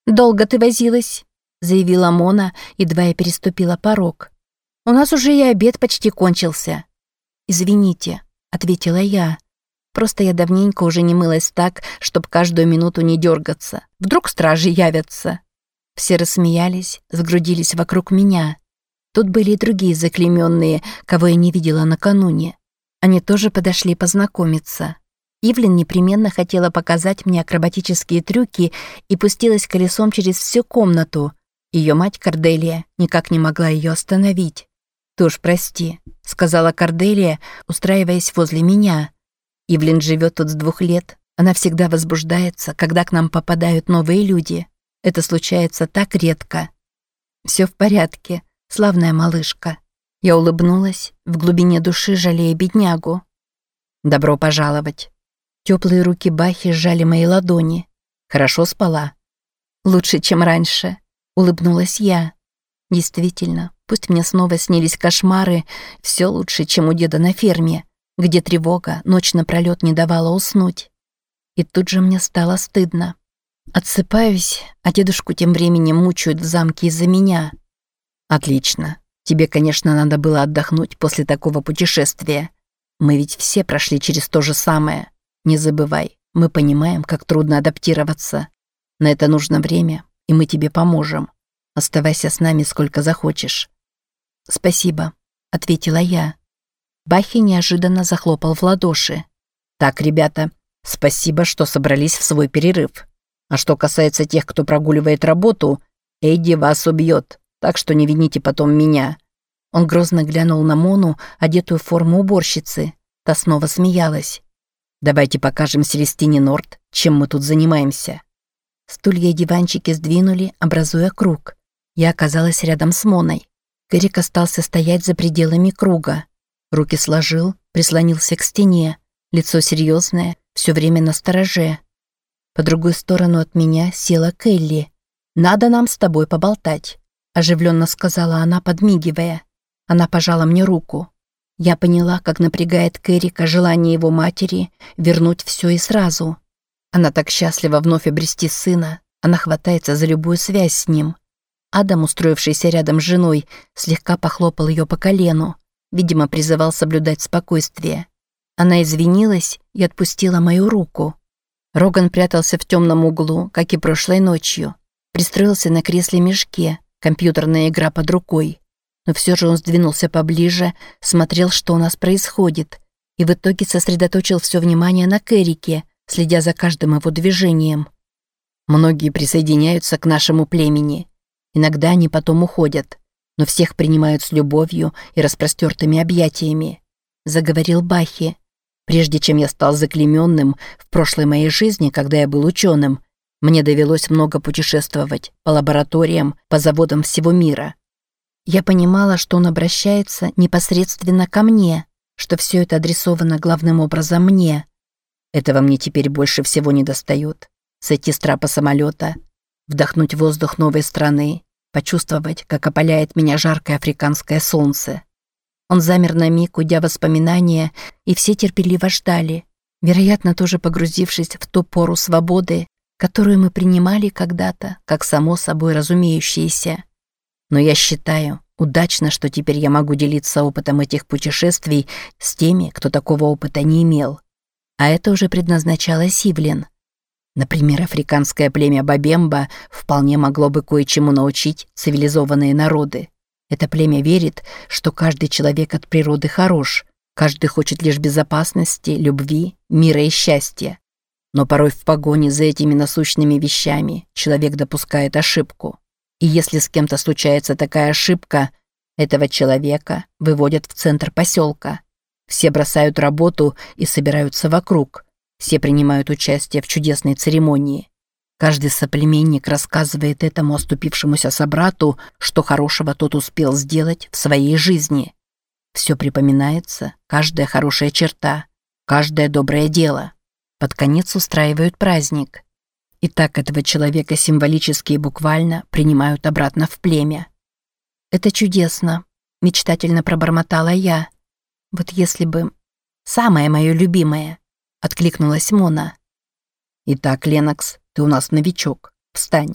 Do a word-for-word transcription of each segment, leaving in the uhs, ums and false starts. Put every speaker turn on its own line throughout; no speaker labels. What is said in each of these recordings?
«Долго ты возилась?» — заявила Мона, едва я переступила порог. «У нас уже и обед почти кончился». «Извините», — ответила я. «Просто я давненько уже не мылась так, чтобы каждую минуту не дергаться. Вдруг стражи явятся». Все рассмеялись, сгрудились вокруг меня. Тут были и другие заклеймённые, кого я не видела накануне. Они тоже подошли познакомиться. Ивлин непременно хотела показать мне акробатические трюки и пустилась колесом через всю комнату. Ее мать Корделия никак не могла ее остановить. «Ты уж прости», — сказала Корделия, устраиваясь возле меня. «Ивлин живет тут с двух лет. Она всегда возбуждается, когда к нам попадают новые люди. Это случается так редко». «Все в порядке, славная малышка». Я улыбнулась, в глубине души жалея беднягу. «Добро пожаловать». Теплые руки Бахи сжали мои ладони. «Хорошо спала?» «Лучше, чем раньше», — улыбнулась я. «Действительно, пусть мне снова снились кошмары, все лучше, чем у деда на ферме, где тревога ночь напролёт не давала уснуть». И тут же мне стало стыдно. Отсыпаюсь, а дедушку тем временем мучают в замке из-за меня. «Отлично. Тебе, конечно, надо было отдохнуть после такого путешествия. Мы ведь все прошли через то же самое. Не забывай, мы понимаем, как трудно адаптироваться. На это нужно время, и мы тебе поможем. Оставайся с нами сколько захочешь». «Спасибо», — ответила я. Бахи неожиданно захлопал в ладоши. «Так, ребята, спасибо, что собрались в свой перерыв. А что касается тех, кто прогуливает работу, Эдди вас убьет, так что не вините потом меня». Он грозно глянул на Мону, одетую в форму уборщицы. Та снова смеялась. «Давайте покажем Селестине Норт, чем мы тут занимаемся». Стулья и диванчики сдвинули, образуя круг. Я оказалась рядом с Моной. Кэрик остался стоять за пределами круга. Руки сложил, прислонился к стене. Лицо серьезное, все время настороже. По другую сторону от меня села Келли. «Надо нам с тобой поболтать», – оживленно сказала она, подмигивая. Она пожала мне руку. Я поняла, как напрягает Кэрика желание его матери вернуть все и сразу. Она так счастлива вновь обрести сына, она хватается за любую связь с ним. Адам, устроившийся рядом с женой, слегка похлопал ее по колену, видимо, призывал соблюдать спокойствие. Она извинилась и отпустила мою руку. Роган прятался в темном углу, как и прошлой ночью. Пристроился на кресле-мешке, компьютерная игра под рукой. Но все же он сдвинулся поближе, смотрел, что у нас происходит, и в итоге сосредоточил все внимание на Кэрике, следя за каждым его движением. «Многие присоединяются к нашему племени. Иногда они потом уходят, но всех принимают с любовью и распростертыми объятиями», — заговорил Бахи. «Прежде чем я стал заклейменным, в прошлой моей жизни, когда я был ученым, мне довелось много путешествовать по лабораториям, по заводам всего мира. Я понимала, что он обращается непосредственно ко мне, что все это адресовано главным образом мне. Этого мне теперь больше всего недостает. Сойти с трапа самолета, вдохнуть воздух новой страны, почувствовать, как опаляет меня жаркое африканское солнце». Он замер на миг, уйдя в воспоминания, и все терпеливо ждали, вероятно, тоже погрузившись в ту пору свободы, которую мы принимали когда-то, как само собой разумеющееся. Но я считаю, удачно, что теперь я могу делиться опытом этих путешествий с теми, кто такого опыта не имел. А это уже предназначалось Ивлин. Например, африканское племя Бабемба вполне могло бы кое-чему научить цивилизованные народы. Это племя верит, что каждый человек от природы хорош, каждый хочет лишь безопасности, любви, мира и счастья. Но порой в погоне за этими насущными вещами человек допускает ошибку. И если с кем-то случается такая ошибка, этого человека выводят в центр поселка. Все бросают работу и собираются вокруг. Все принимают участие в чудесной церемонии. Каждый соплеменник рассказывает этому оступившемуся собрату, что хорошего тот успел сделать в своей жизни. Все припоминается, каждая хорошая черта, каждое доброе дело. Под конец устраивают праздник. И так этого человека символически и буквально принимают обратно в племя. «Это чудесно», — мечтательно пробормотала я. «Вот если бы... Самое мое любимое», — откликнулась Мона. «Итак, Ленокс, ты у нас новичок. Встань».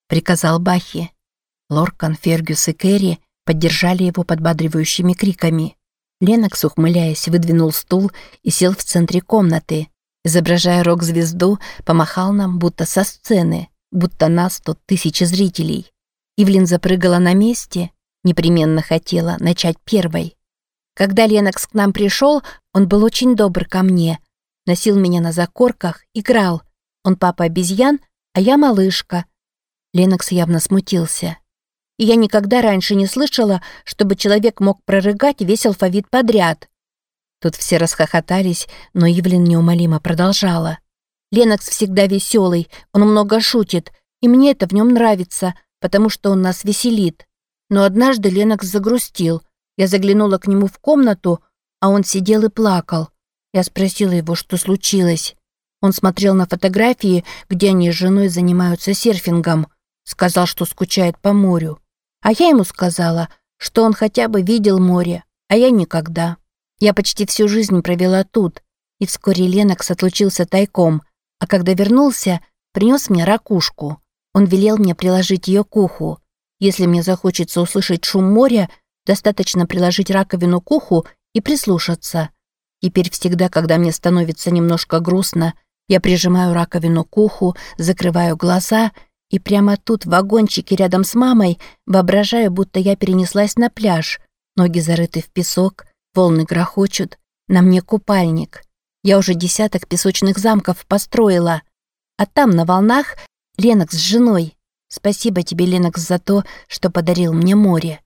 — приказал Бахи. Лоркан, Фергюс и Кэрри поддержали его подбадривающими криками. Ленокс, ухмыляясь, выдвинул стул и сел в центре комнаты. Изображая рок-звезду, помахал нам, будто со сцены, будто нас тут тысячи зрителей. Ивлин запрыгала на месте, непременно хотела начать первой. Когда Ленокс к нам пришел, он был очень добр ко мне. Носил меня на закорках, играл. Он папа обезьян, а я малышка. Ленокс явно смутился. И я никогда раньше не слышала, чтобы человек мог прорыгать весь алфавит подряд. Тут все расхохотались, но Ивлин неумолимо продолжала. Ленокс всегда веселый, он много шутит, и мне это в нем нравится, потому что он нас веселит. Но однажды Ленокс загрустил. Я заглянула к нему в комнату, а он сидел и плакал. Я спросила его, что случилось. Он смотрел на фотографии, где они с женой занимаются серфингом. Сказал, что скучает по морю. А я ему сказала, что он хотя бы видел море, а я никогда. Я почти всю жизнь провела тут, и вскоре Ленокс отлучился тайком, а когда вернулся, принес мне ракушку. Он велел мне приложить ее к уху. Если мне захочется услышать шум моря, достаточно приложить раковину к уху и прислушаться. Теперь всегда, когда мне становится немножко грустно, я прижимаю раковину к уху, закрываю глаза и прямо тут, в вагончике рядом с мамой, воображаю, будто я перенеслась на пляж. Ноги зарыты в песок, волны грохочут, на мне купальник. Я уже десяток песочных замков построила. А там, на волнах, Ленокс с женой. Спасибо тебе, Ленокс, за то, что подарил мне море.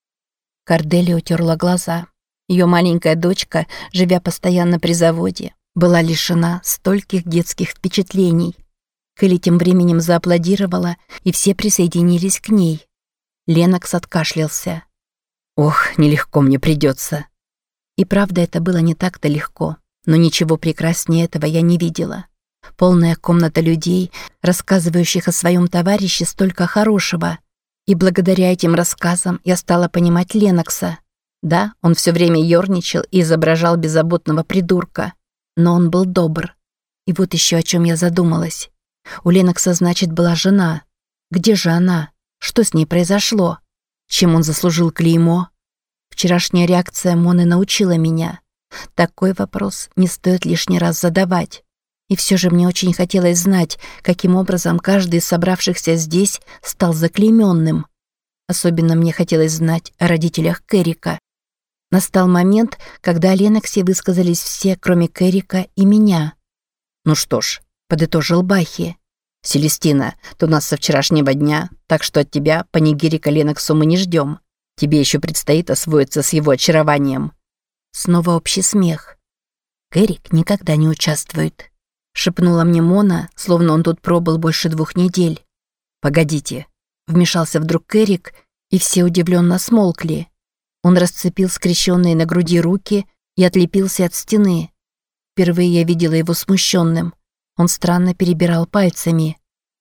Корделия утерла глаза. Ее маленькая дочка, живя постоянно при заводе, была лишена стольких детских впечатлений. Келли тем временем зааплодировала, и все присоединились к ней. Ленокс откашлялся. «Ох, нелегко мне придется». И правда, это было не так-то легко, но ничего прекраснее этого я не видела. Полная комната людей, рассказывающих о своем товарище столько хорошего. И благодаря этим рассказам я стала понимать Ленокса. Да, он все время ерничал и изображал беззаботного придурка, но он был добр. И вот еще о чем я задумалась. У Ленокса, значит, была жена. Где же она? Что с ней произошло? Чем он заслужил клеймо? Вчерашняя реакция Моны научила меня. Такой вопрос не стоит лишний раз задавать. И все же мне очень хотелось знать, каким образом каждый из собравшихся здесь стал заклейменным. Особенно мне хотелось знать о родителях Кэррика. Настал момент, когда о Леноксе высказались все, кроме Кэррика и меня. «Ну что ж», — подытожил Бахи. «Селестина, ты у нас со вчерашнего дня, так что от тебя панигирика Леноксу мы не ждем. Тебе еще предстоит освоиться с его очарованием». Снова общий смех. «Кэррик никогда не участвует», — шепнула мне Мона, словно он тут пробыл больше двух недель. «Погодите», — вмешался вдруг Кэррик, и все удивленно смолкли. Он расцепил скрещенные на груди руки и отлепился от стены. Впервые я видела его смущенным. Он странно перебирал пальцами.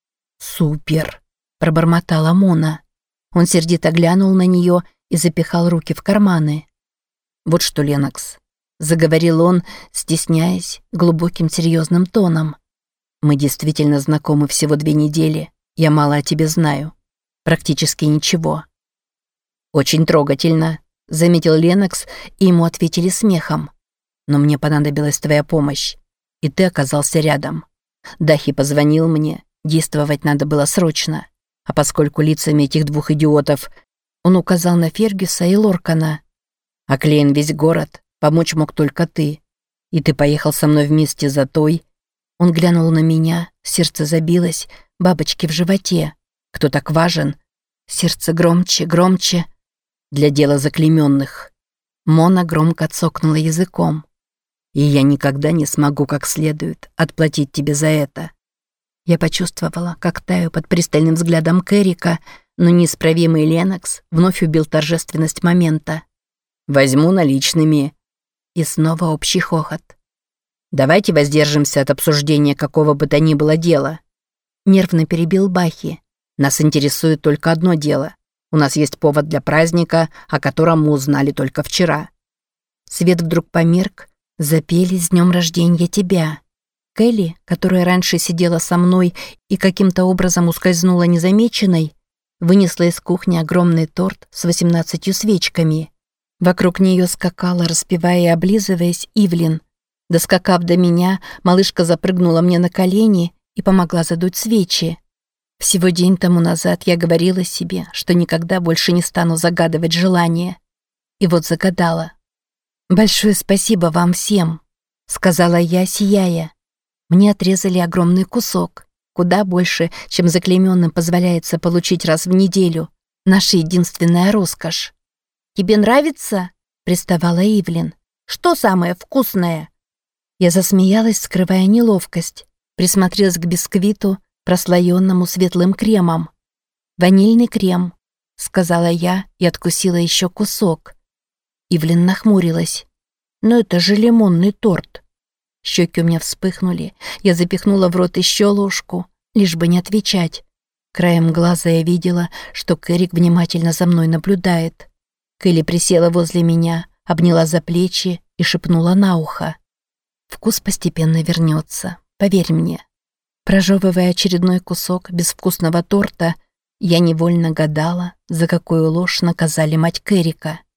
«Супер!» – пробормотала Мона. Он сердито глянул на нее и запихал руки в карманы. «Вот что, Ленокс», – заговорил он, стесняясь, глубоким серьезным тоном. «Мы действительно знакомы всего две недели. Я мало о тебе знаю. Практически ничего». «Очень трогательно», – заметил Ленокс, и ему ответили смехом. «Но мне понадобилась твоя помощь, и ты оказался рядом. Дахи позвонил мне, действовать надо было срочно. А поскольку лицами этих двух идиотов...» Он указал на Фергюса и Лоркана. «Оклеен весь город, помочь мог только ты. И ты поехал со мной вместе за той...» Он глянул на меня, сердце забилось, бабочки в животе. «Кто так важен?» Сердце громче, громче. «Для дела заклейменных». Мона громко цокнула языком. «И я никогда не смогу как следует отплатить тебе за это». Я почувствовала, как таю под пристальным взглядом Кэррика, но неисправимый Ленокс вновь убил торжественность момента. «Возьму наличными». И снова общий хохот. «Давайте воздержимся от обсуждения какого бы то ни было дела», — нервно перебил Бахи. «Нас интересует только одно дело. У нас есть повод для праздника, о котором мы узнали только вчера». Свет вдруг померк, запели «С днем рождения тебя». Келли, которая раньше сидела со мной и каким-то образом ускользнула незамеченной, вынесла из кухни огромный торт с восемнадцатью свечками. Вокруг нее скакала, распевая и облизываясь, Ивлин. Доскакав до меня, малышка запрыгнула мне на колени и помогла задуть свечи. Всего день тому назад я говорила себе, что никогда больше не стану загадывать желания. И вот загадала. «Большое спасибо вам всем», — сказала я, сияя. Мне отрезали огромный кусок, куда больше, чем заклеймённым позволяется получить раз в неделю. Наша единственная роскошь. «Тебе нравится?» — приставала Ивлин. «Что самое вкусное?» Я засмеялась, скрывая неловкость, присмотрелась к бисквиту, прослоенному светлым кремом. «Ванильный крем», — сказала я и откусила еще кусок. Ивлин нахмурилась. «Но это же лимонный торт». Щеки у меня вспыхнули. Я запихнула в рот еще ложку, лишь бы не отвечать. Краем глаза я видела, что Кэрик внимательно за мной наблюдает. Келли присела возле меня, обняла за плечи и шепнула на ухо. «Вкус постепенно вернется, поверь мне». Прожевывая очередной кусок безвкусного торта, я невольно гадала, за какую ложь наказали мать Кэрика.